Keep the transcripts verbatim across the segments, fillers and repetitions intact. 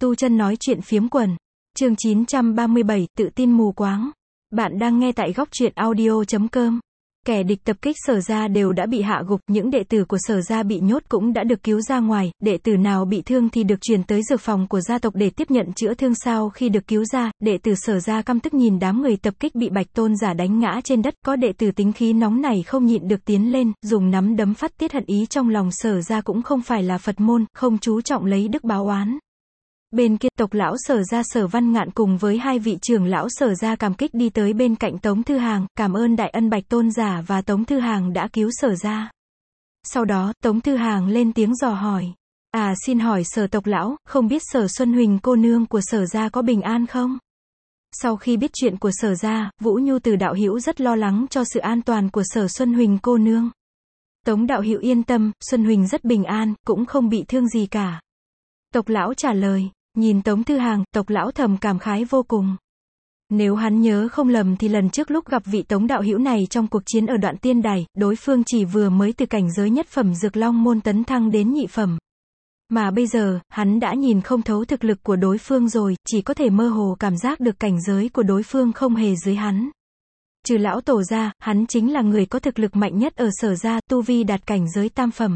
Tu chân nói chuyện phiếm quần. Chương chín trăm ba mươi bảy, tự tin mù quáng. Bạn đang nghe tại góc truyện audio chấm com. Kẻ địch tập kích Sở gia đều đã bị hạ gục, những đệ tử của Sở gia bị nhốt cũng đã được cứu ra ngoài, đệ tử nào bị thương thì được chuyển tới dược phòng của gia tộc để tiếp nhận chữa thương. Sau khi được cứu ra, đệ tử Sở gia căm tức nhìn đám người tập kích bị Bạch Tôn giả đánh ngã trên đất, có đệ tử tính khí nóng này không nhịn được tiến lên, dùng nắm đấm phát tiết hận ý trong lòng. Sở gia cũng không phải là Phật môn, không chú trọng lấy đức báo oán. Bên kia, tộc lão Sở gia Sở Văn Ngạn cùng với hai vị trưởng lão Sở gia cảm kích đi tới bên cạnh Tống Thư Hàng, cảm ơn đại ân Bạch Tôn giả và Tống Thư Hàng đã cứu Sở gia. Sau đó, Tống Thư Hàng lên tiếng dò hỏi. À, xin hỏi Sở tộc lão, không biết Sở Xuân Huỳnh cô nương của Sở gia có bình an không? Sau khi biết chuyện của Sở gia, Vũ Nhu Từ đạo hữu rất lo lắng cho sự an toàn của Sở Xuân Huỳnh cô nương. Tống đạo hữu yên tâm, Xuân Huỳnh rất bình an, cũng không bị thương gì cả. Tộc lão trả lời. Nhìn Tống Thư Hàng, tộc lão thầm cảm khái vô cùng. Nếu hắn nhớ không lầm thì lần trước lúc gặp vị Tống đạo hữu này trong cuộc chiến ở Đoạn Tiên Đài, đối phương chỉ vừa mới từ cảnh giới nhất phẩm Dược Long môn tấn thăng đến nhị phẩm. Mà bây giờ, hắn đã nhìn không thấu thực lực của đối phương rồi, chỉ có thể mơ hồ cảm giác được cảnh giới của đối phương không hề dưới hắn. Trừ lão tổ ra, hắn chính là người có thực lực mạnh nhất ở Sở gia, tu vi đạt cảnh giới tam phẩm.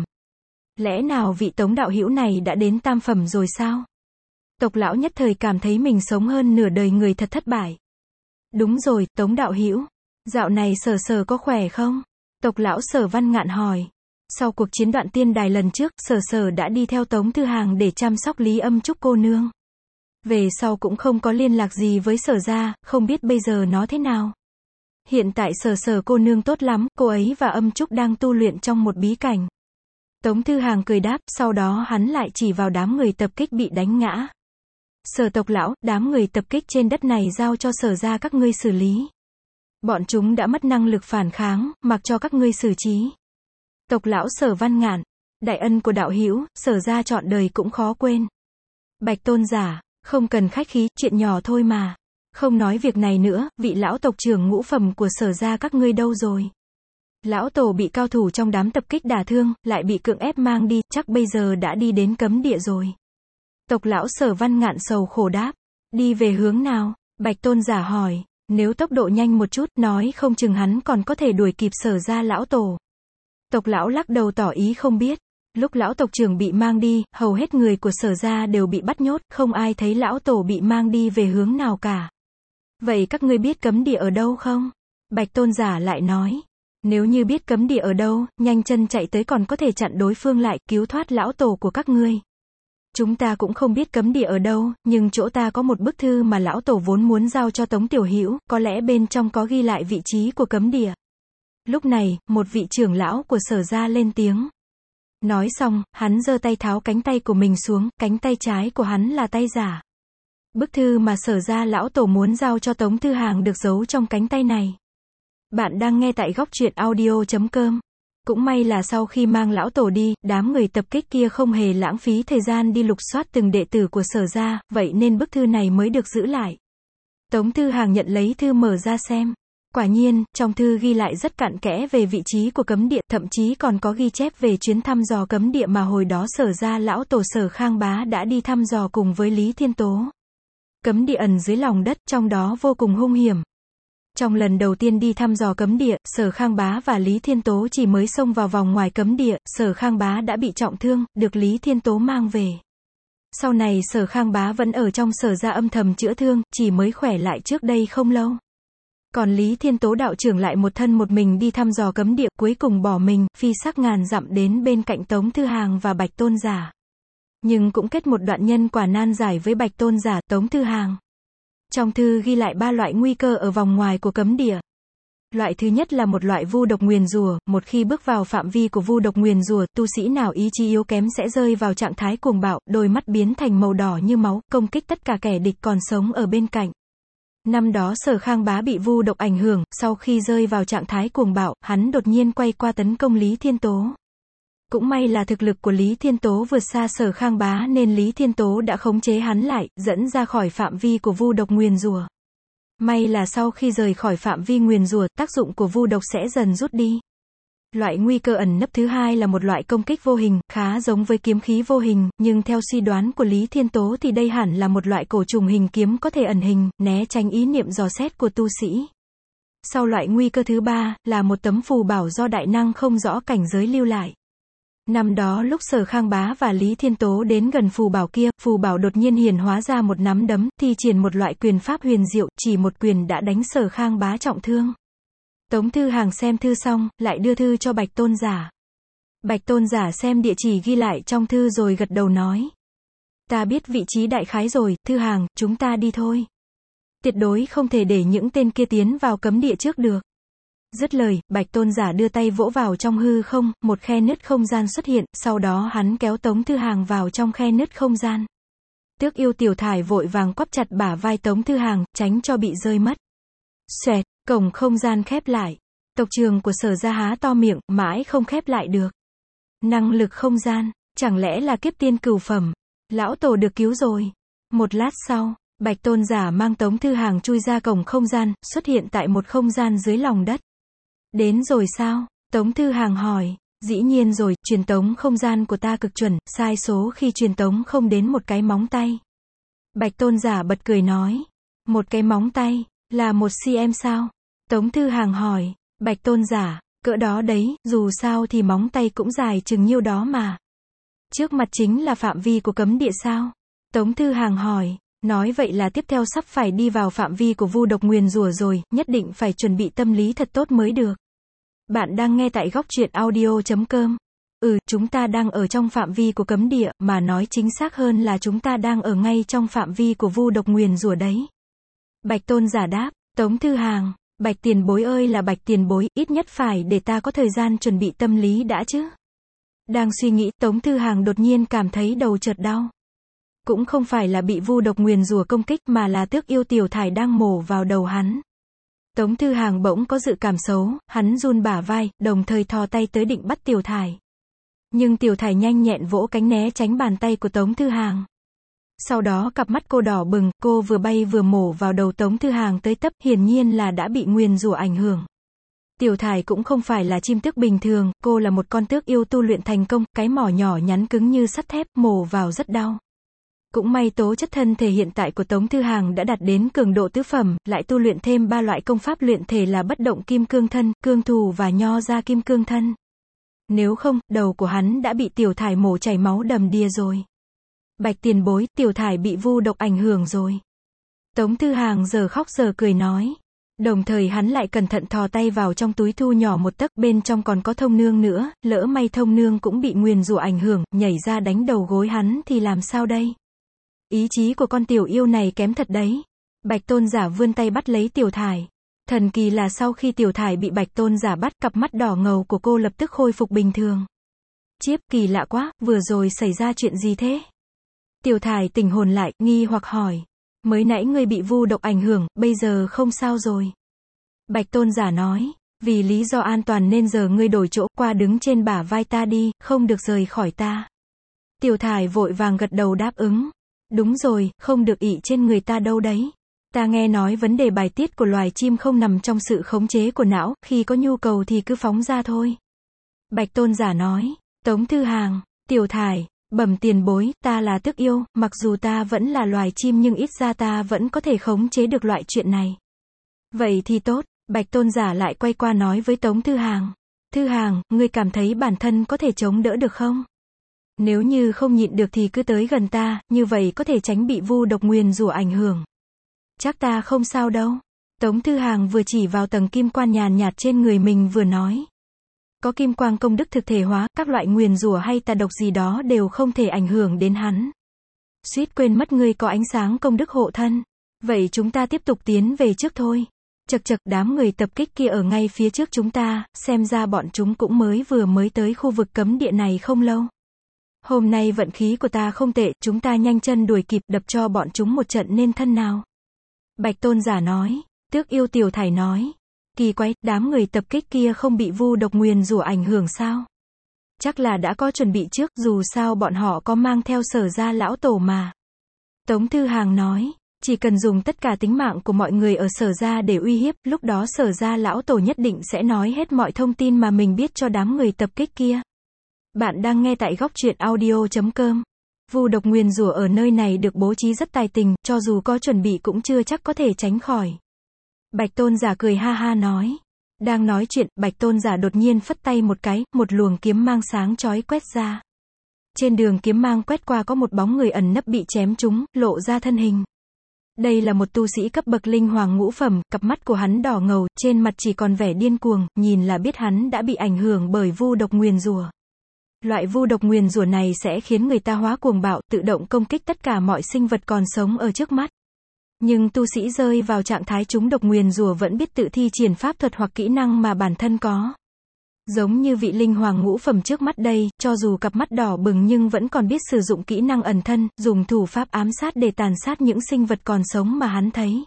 Lẽ nào vị Tống đạo hữu này đã đến tam phẩm rồi sao? Tộc lão nhất thời cảm thấy mình sống hơn nửa đời người thật thất bại. Đúng rồi, Tống đạo hữu, dạo này Sở Sở có khỏe không? Tộc lão Sở Văn Ngạn hỏi. Sau cuộc chiến Đoạn Tiên Đài lần trước, Sở Sở đã đi theo Tống Thư Hàng để chăm sóc Lý Âm Trúc cô nương. Về sau cũng không có liên lạc gì với Sở gia, không biết bây giờ nó thế nào. Hiện tại Sở Sở cô nương tốt lắm, cô ấy và Âm Trúc đang tu luyện trong một bí cảnh. Tống Thư Hàng cười đáp, sau đó hắn lại chỉ vào đám người tập kích bị đánh ngã. Sở tộc lão, đám người tập kích trên đất này giao cho Sở gia các ngươi xử lý. Bọn chúng đã mất năng lực phản kháng, mặc cho các ngươi xử trí. Tộc lão Sở Văn Ngạn, đại ân của đạo hữu, Sở gia trọn đời cũng khó quên. Bạch Tôn giả, không cần khách khí, chuyện nhỏ thôi mà. Không nói việc này nữa, vị lão tộc trưởng ngũ phẩm của Sở gia các ngươi đâu rồi? Lão tổ bị cao thủ trong đám tập kích đả thương, lại bị cưỡng ép mang đi, chắc bây giờ đã đi đến cấm địa rồi. Tộc lão Sở Văn Ngạn sầu khổ đáp. Đi về hướng nào? Bạch Tôn giả hỏi. Nếu tốc độ nhanh một chút, nói không chừng hắn còn có thể đuổi kịp Sở gia lão tổ. Tộc lão lắc đầu tỏ ý không biết. Lúc lão tộc trưởng bị mang đi, hầu hết người của Sở gia đều bị bắt nhốt, không ai thấy lão tổ bị mang đi về hướng nào cả. Vậy các ngươi biết cấm địa ở đâu không? Bạch Tôn giả lại nói. Nếu như biết cấm địa ở đâu, nhanh chân chạy tới còn có thể chặn đối phương lại, cứu thoát lão tổ của các ngươi. Chúng ta cũng không biết cấm địa ở đâu, nhưng chỗ ta có một bức thư mà lão tổ vốn muốn giao cho Tống tiểu hữu, có lẽ bên trong có ghi lại vị trí của cấm địa. Lúc này, một vị trưởng lão của Sở gia lên tiếng. Nói xong, hắn giơ tay tháo cánh tay của mình xuống, cánh tay trái của hắn là tay giả. Bức thư mà Sở gia lão tổ muốn giao cho Tống Thư Hàng được giấu trong cánh tay này. Bạn đang nghe tại góc truyện audio chấm com. Cũng may là sau khi mang lão tổ đi, đám người tập kích kia không hề lãng phí thời gian đi lục soát từng đệ tử của Sở gia, vậy nên bức thư này mới được giữ lại. Tống Thư Hàng nhận lấy thư mở ra xem. Quả nhiên, trong thư ghi lại rất cặn kẽ về vị trí của cấm địa, thậm chí còn có ghi chép về chuyến thăm dò cấm địa mà hồi đó Sở gia lão tổ Sở Khang Bá đã đi thăm dò cùng với Lý Thiên Tố. Cấm địa ẩn dưới lòng đất, trong đó vô cùng hung hiểm. Trong lần đầu tiên đi thăm dò cấm địa, Sở Khang Bá và Lý Thiên Tố chỉ mới xông vào vòng ngoài cấm địa, Sở Khang Bá đã bị trọng thương, được Lý Thiên Tố mang về. Sau này Sở Khang Bá vẫn ở trong Sở gia âm thầm chữa thương, chỉ mới khỏe lại trước đây không lâu. Còn Lý Thiên Tố đạo trưởng lại một thân một mình đi thăm dò cấm địa, cuối cùng bỏ mình, phi sắc ngàn dặm đến bên cạnh Tống Thư Hàng và Bạch Tôn giả. Nhưng cũng kết một đoạn nhân quả nan giải với Bạch Tôn giả, Tống Thư Hàng. Trong thư ghi lại ba loại nguy cơ ở vòng ngoài của cấm địa. Loại thứ nhất là một loại vu độc nguyền rủa, một khi bước vào phạm vi của vu độc nguyền rủa, tu sĩ nào ý chí yếu kém sẽ rơi vào trạng thái cuồng bạo, đôi mắt biến thành màu đỏ như máu, công kích tất cả kẻ địch còn sống ở bên cạnh. Năm đó Sở Khang Bá bị vu độc ảnh hưởng, sau khi rơi vào trạng thái cuồng bạo, hắn đột nhiên quay qua tấn công Lý Thiên Tố. Cũng may là thực lực của Lý Thiên Tố vượt xa Sở Khang Bá nên Lý Thiên Tố đã khống chế hắn lại, dẫn ra khỏi phạm vi của vu độc nguyền rủa. May là sau khi rời khỏi phạm vi nguyền rủa, tác dụng của vu độc sẽ dần rút đi. Loại nguy cơ ẩn nấp thứ hai là một loại công kích vô hình, khá giống với kiếm khí vô hình, nhưng theo suy đoán của Lý Thiên Tố thì đây hẳn là một loại cổ trùng hình kiếm có thể ẩn hình, né tránh ý niệm dò xét của tu sĩ. Sau loại nguy cơ thứ ba, là một tấm phù bảo do đại năng không rõ cảnh giới lưu lại. Năm đó lúc Sở Khang Bá và Lý Thiên Tố đến gần phù bảo kia, phù bảo đột nhiên hiển hóa ra một nắm đấm, thi triển một loại quyền pháp huyền diệu, chỉ một quyền đã đánh Sở Khang Bá trọng thương. Tống Thư Hàng xem thư xong, lại đưa thư cho Bạch Tôn Giả. Bạch Tôn Giả xem địa chỉ ghi lại trong thư rồi gật đầu nói. Ta biết vị trí đại khái rồi, Thư Hàng, chúng ta đi thôi. Tuyệt đối không thể để những tên kia tiến vào cấm địa trước được. Dứt lời, Bạch Tôn Giả đưa tay vỗ vào trong hư không, một khe nứt không gian xuất hiện, sau đó hắn kéo Tống Thư Hàng vào trong khe nứt không gian. Tước Yêu Tiểu Thải vội vàng quắp chặt bả vai Tống Thư Hàng, tránh cho bị rơi mất. Xoẹt, cổng không gian khép lại. Tộc trưởng của Sở gia há to miệng, mãi không khép lại được. Năng lực không gian, chẳng lẽ là kiếp tiên cửu phẩm? Lão tổ được cứu rồi. Một lát sau, Bạch Tôn Giả mang Tống Thư Hàng chui ra cổng không gian, xuất hiện tại một không gian dưới lòng đất. Đến rồi sao? Tống Thư Hàng hỏi. Dĩ nhiên rồi, truyền tống không gian của ta cực chuẩn, sai số khi truyền tống không đến một cái móng tay. Bạch Tôn Giả bật cười nói. Một cái móng tay, là một cm sao? Tống Thư Hàng hỏi. Bạch Tôn Giả, cỡ đó đấy, dù sao thì móng tay cũng dài chừng nhiêu đó mà. Trước mặt chính là phạm vi của cấm địa sao? Tống Thư Hàng hỏi. Nói vậy là tiếp theo sắp phải đi vào phạm vi của vu độc nguyền rủa rồi, nhất định phải chuẩn bị tâm lý thật tốt mới được. Bạn đang nghe tại góc truyện audio chấm com. Ừ, chúng ta đang ở trong phạm vi của cấm địa, mà nói chính xác hơn là chúng ta đang ở ngay trong phạm vi của vu độc nguyền rủa đấy. Bạch Tôn Giả đáp. Tống Thư Hàng, Bạch tiền bối ơi là Bạch tiền bối, ít nhất phải để ta có thời gian chuẩn bị tâm lý đã chứ. Đang suy nghĩ, Tống Thư Hàng đột nhiên cảm thấy đầu chợt đau. Cũng không phải là bị vu độc nguyền rủa công kích mà là Tước Yêu Tiểu Thải đang mổ vào đầu hắn. Tống Thư Hàng bỗng có dự cảm xấu, hắn run bả vai, đồng thời thò tay tới định bắt Tiểu Thải. Nhưng Tiểu Thải nhanh nhẹn vỗ cánh né tránh bàn tay của Tống Thư Hàng. Sau đó cặp mắt cô đỏ bừng, cô vừa bay vừa mổ vào đầu Tống Thư Hàng tới tấp, hiển nhiên là đã bị nguyền rủa ảnh hưởng. Tiểu Thải cũng không phải là chim tước bình thường, cô là một con tước yêu tu luyện thành công, cái mỏ nhỏ nhắn cứng như sắt thép, mổ vào rất đau. Cũng may tố chất thân thể hiện tại của Tống Thư Hàng đã đạt đến cường độ tứ phẩm, lại tu luyện thêm ba loại công pháp luyện thể là bất động kim cương thân, cương thù và nho ra kim cương thân. Nếu không, đầu của hắn đã bị Tiểu Thải mổ chảy máu đầm đìa rồi. Bạch tiền bối, Tiểu Thải bị vu độc ảnh hưởng rồi. Tống Thư Hàng giờ khóc giờ cười nói. Đồng thời hắn lại cẩn thận thò tay vào trong túi thu nhỏ một tấc, bên trong còn có thông nương nữa, lỡ may thông nương cũng bị nguyền rủa ảnh hưởng, nhảy ra đánh đầu gối hắn thì làm sao đây? Ý chí của con tiểu yêu này kém thật đấy. Bạch Tôn Giả vươn tay bắt lấy Tiểu Thải. Thần kỳ là sau khi Tiểu Thải bị Bạch Tôn Giả bắt, cặp mắt đỏ ngầu của cô lập tức khôi phục bình thường. Chiếp, kỳ lạ quá, vừa rồi xảy ra chuyện gì thế? Tiểu Thải tỉnh hồn lại, nghi hoặc hỏi. Mới nãy ngươi bị vu độc ảnh hưởng, bây giờ không sao rồi. Bạch Tôn Giả nói, vì lý do an toàn nên giờ ngươi đổi chỗ, qua đứng trên bả vai ta đi, không được rời khỏi ta. Tiểu Thải vội vàng gật đầu đáp ứng. Đúng rồi, không được ị trên người ta đâu đấy. Ta nghe nói vấn đề bài tiết của loài chim không nằm trong sự khống chế của não, khi có nhu cầu thì cứ phóng ra thôi. Bạch Tôn Giả nói. Tống Thư Hàng, Tiểu Thải, bẩm tiền bối, ta là tước yêu, mặc dù ta vẫn là loài chim nhưng ít ra ta vẫn có thể khống chế được loại chuyện này. Vậy thì tốt. Bạch Tôn Giả lại quay qua nói với Tống Thư Hàng. Thư Hàng, ngươi cảm thấy bản thân có thể chống đỡ được không? Nếu như không nhịn được thì cứ tới gần ta, như vậy có thể tránh bị vu độc nguyền rủa ảnh hưởng. Chắc ta không sao đâu. Tống Thư Hàng vừa chỉ vào tầng kim quan nhàn nhạt trên người mình vừa nói. Có kim quang công đức thực thể hóa, các loại nguyền rủa hay tà độc gì đó đều không thể ảnh hưởng đến hắn. Suýt quên mất ngươi có ánh sáng công đức hộ thân. Vậy chúng ta tiếp tục tiến về trước thôi. Chật chật, đám người tập kích kia ở ngay phía trước chúng ta, xem ra bọn chúng cũng mới vừa mới tới khu vực cấm địa này không lâu. Hôm nay vận khí của ta không tệ, chúng ta nhanh chân đuổi kịp, đập cho bọn chúng một trận nên thân nào. Bạch Tôn Giả nói. Tước Yêu Tiểu Thải nói. Kỳ quái, đám người tập kích kia không bị vu độc nguyền rủa ảnh hưởng sao? Chắc là đã có chuẩn bị trước, dù sao bọn họ có mang theo Sở gia lão tổ mà. Tống Thư Hàng nói. Chỉ cần dùng tất cả tính mạng của mọi người ở Sở gia để uy hiếp, lúc đó Sở gia lão tổ nhất định sẽ nói hết mọi thông tin mà mình biết cho đám người tập kích kia. Bạn đang nghe tại góc truyện audio chấm com. Vu độc nguyền rủa ở nơi này được bố trí rất tài tình, cho dù có chuẩn bị cũng chưa chắc có thể tránh khỏi. Bạch Tôn giả cười ha ha nói. Đang nói chuyện, Bạch Tôn giả đột nhiên phất tay một cái, một luồng kiếm mang sáng chói quét ra. Trên đường kiếm mang quét qua có một bóng người ẩn nấp bị chém trúng, lộ ra thân hình. Đây là một tu sĩ cấp bậc linh hoàng ngũ phẩm, cặp mắt của hắn đỏ ngầu, trên mặt chỉ còn vẻ điên cuồng, nhìn là biết hắn đã bị ảnh hưởng bởi vu độc nguyền rủa. Loại vu độc nguyền rủa này sẽ khiến người ta hóa cuồng bạo, tự động công kích tất cả mọi sinh vật còn sống ở trước mắt. Nhưng tu sĩ rơi vào trạng thái trúng độc nguyền rủa vẫn biết tự thi triển pháp thuật hoặc kỹ năng mà bản thân có. Giống như vị linh hoàng ngũ phẩm trước mắt đây, cho dù cặp mắt đỏ bừng nhưng vẫn còn biết sử dụng kỹ năng ẩn thân, dùng thủ pháp ám sát để tàn sát những sinh vật còn sống mà hắn thấy.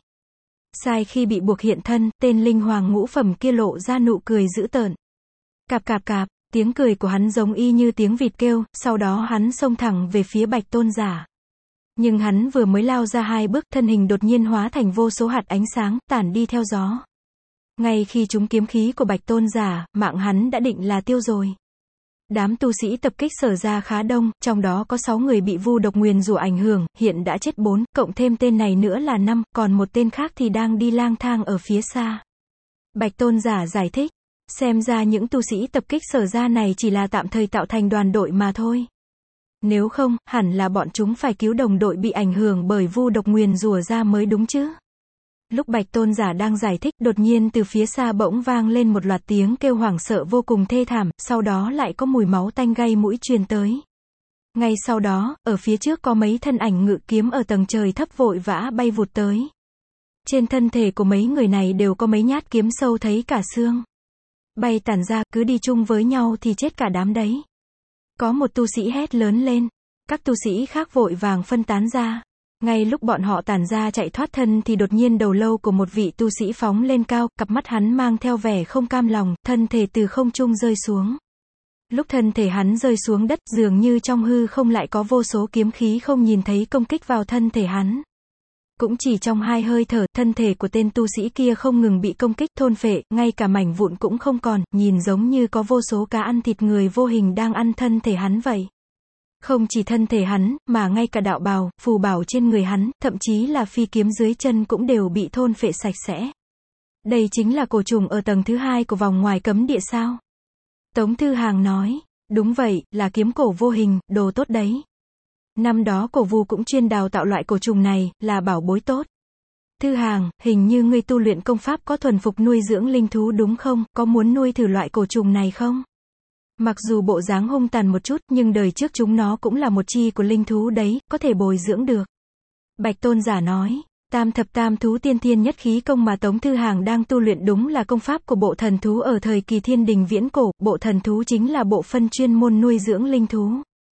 Sai khi bị buộc hiện thân, tên linh hoàng ngũ phẩm kia lộ ra nụ cười dữ tợn. Cạp cạp cạp, tiếng cười của hắn giống y như tiếng vịt kêu, sau đó hắn xông thẳng về phía Bạch Tôn giả. Nhưng hắn vừa mới lao ra hai bước, thân hình đột nhiên hóa thành vô số hạt ánh sáng, tản đi theo gió. Ngay khi trúng kiếm khí của Bạch Tôn giả, mạng hắn đã định là tiêu rồi. Đám tu sĩ tập kích Sở gia khá đông, trong đó có sáu người bị vu độc nguyền rủa ảnh hưởng, hiện đã chết bốn, cộng thêm tên này nữa là năm, còn một tên khác thì đang đi lang thang ở phía xa. Bạch Tôn giả giải thích, xem ra những tu sĩ tập kích Sở gia này chỉ là tạm thời tạo thành đoàn đội mà thôi. Nếu không, hẳn là bọn chúng phải cứu đồng đội bị ảnh hưởng bởi vu độc nguyền rủa ra mới đúng chứ. Lúc Bạch Tôn giả đang giải thích, đột nhiên từ phía xa bỗng vang lên một loạt tiếng kêu hoảng sợ vô cùng thê thảm, sau đó lại có mùi máu tanh gây mũi truyền tới. Ngay sau đó, ở phía trước có mấy thân ảnh ngự kiếm ở tầng trời thấp vội vã bay vụt tới. Trên thân thể của mấy người này đều có mấy nhát kiếm sâu thấy cả xương. Bay tản ra, cứ đi chung với nhau thì chết cả đám đấy. Có một tu sĩ hét lớn lên. Các tu sĩ khác vội vàng phân tán ra. Ngay lúc bọn họ tản ra chạy thoát thân thì đột nhiên đầu lâu của một vị tu sĩ phóng lên cao, cặp mắt hắn mang theo vẻ không cam lòng, thân thể từ không trung rơi xuống. Lúc thân thể hắn rơi xuống đất, dường như trong hư không lại có vô số kiếm khí không nhìn thấy công kích vào thân thể hắn. Cũng chỉ trong hai hơi thở, thân thể của tên tu sĩ kia không ngừng bị công kích thôn phệ, ngay cả mảnh vụn cũng không còn, nhìn giống như có vô số cá ăn thịt người vô hình đang ăn thân thể hắn vậy. Không chỉ thân thể hắn, mà ngay cả đạo bào, phù bảo trên người hắn, thậm chí là phi kiếm dưới chân cũng đều bị thôn phệ sạch sẽ. Đây chính là cổ trùng ở tầng thứ hai của vòng ngoài cấm địa sao? Tống Thư Hàng nói, đúng vậy, là kiếm cổ vô hình, đồ tốt đấy. Năm đó cổ vu cũng chuyên đào tạo loại cổ trùng này, là bảo bối tốt. Thư Hàng, hình như ngươi tu luyện công pháp có thuần phục nuôi dưỡng linh thú đúng không, có muốn nuôi thử loại cổ trùng này không? Mặc dù bộ dáng hung tàn một chút, nhưng đời trước chúng nó cũng là một chi của linh thú đấy, có thể bồi dưỡng được. Bạch Tôn giả nói, tam thập tam thú tiên thiên nhất khí công mà Tống Thư Hàng đang tu luyện đúng là công pháp của bộ thần thú ở thời kỳ thiên đình viễn cổ, bộ thần thú chính là bộ phân chuyên môn nuôi dưỡng linh thú.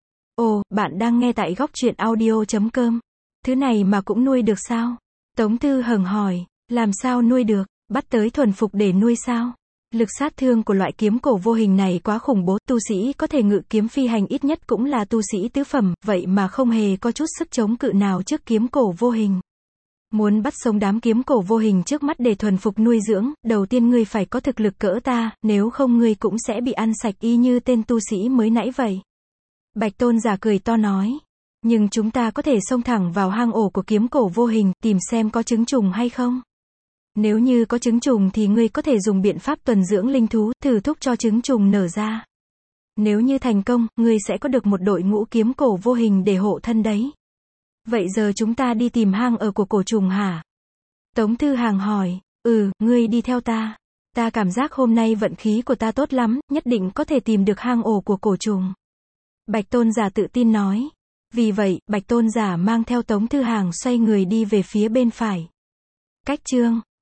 Ồ, bạn đang nghe tại góc truyện audio chấm com. Thứ này mà cũng nuôi được sao? Tống Thư Hằng hỏi, làm sao nuôi được, bắt tới thuần phục để nuôi sao? Lực sát thương của loại kiếm cổ vô hình này quá khủng bố, tu sĩ có thể ngự kiếm phi hành ít nhất cũng là tu sĩ tứ phẩm, vậy mà không hề có chút sức chống cự nào trước kiếm cổ vô hình. Muốn bắt sống đám kiếm cổ vô hình trước mắt để thuần phục nuôi dưỡng, đầu tiên ngươi phải có thực lực cỡ ta, nếu không ngươi cũng sẽ bị ăn sạch y như tên tu sĩ mới nãy vậy. Bạch Tôn giả cười to nói, nhưng chúng ta có thể xông thẳng vào hang ổ của kiếm cổ vô hình, tìm xem có trứng trùng hay không. Nếu như có trứng trùng thì ngươi có thể dùng biện pháp tuần dưỡng linh thú, thử thúc cho trứng trùng nở ra. Nếu như thành công, ngươi sẽ có được một đội ngũ kiếm cổ vô hình để hộ thân đấy. Vậy giờ chúng ta đi tìm hang ở của cổ trùng hả? Tống Thư Hàng hỏi, ừ, ngươi đi theo ta. Ta cảm giác hôm nay vận khí của ta tốt lắm, nhất định có thể tìm được hang ổ của cổ trùng. Bạch Tôn giả tự tin nói. Vì vậy, Bạch Tôn giả mang theo Tống Thư Hàng xoay người đi về phía bên phải. Cách chương